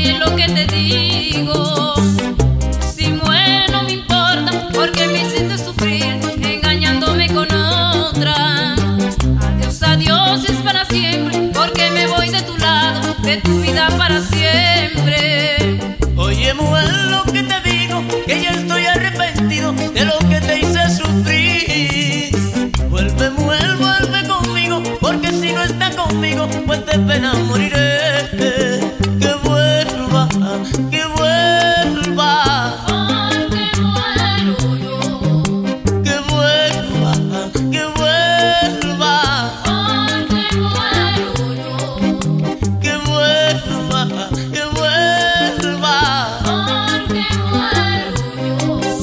bien lo que te digo. Si muero no me importa, porque me hiciste sufrir engañándome con otra. Adiós, adiós es para siempre, porque me voy de tu lado, de tu vida para siempre. Oye, mujer, lo que te digo, que ya estoy arrepentido de lo que te hice sufrir. Vuelve, mujer, vuelve conmigo, porque si no está conmigo, pues de pena moriré. Que vuelva, que vuelva. Porque muero yo. Que vuelva, que vuelva. Porque muero yo. Que vuelva, que vuelva. Porque muero yo.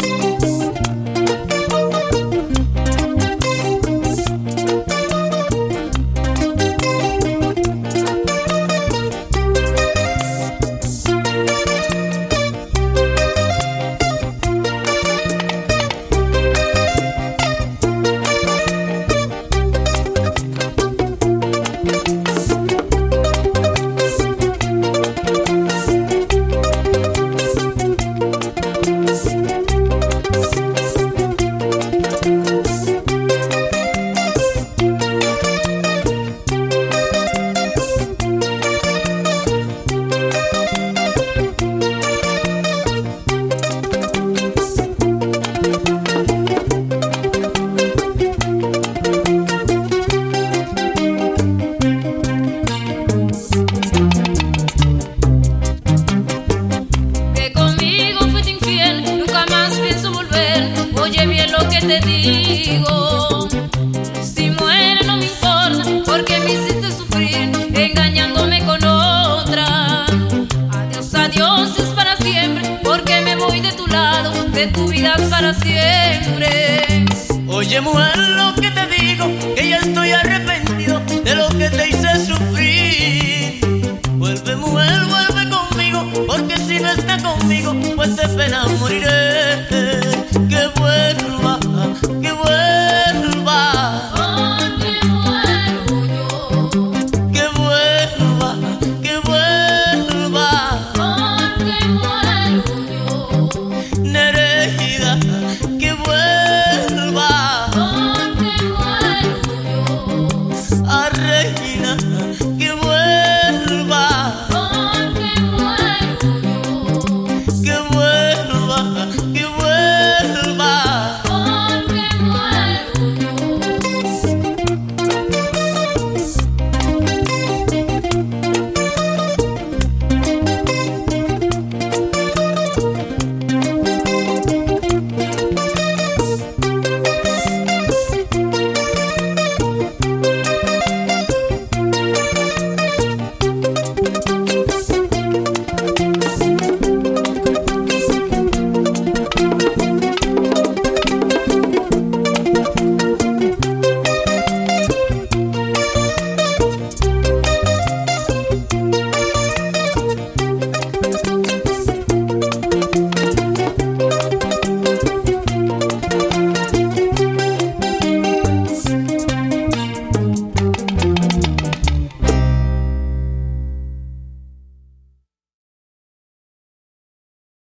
Oye bien lo que te digo. Si muero no me importa, porque me hiciste sufrir engañándome con otra. Adiós, adiós es para siempre, porque me voy de tu lado, de tu vida para siempre. Oye, mujer, lo que te digo, que ya estoy arrepentido de lo que te hice sufrir. Vuelve, mujer, vuelve conmigo, porque si no está conmigo, pues de pena moriré.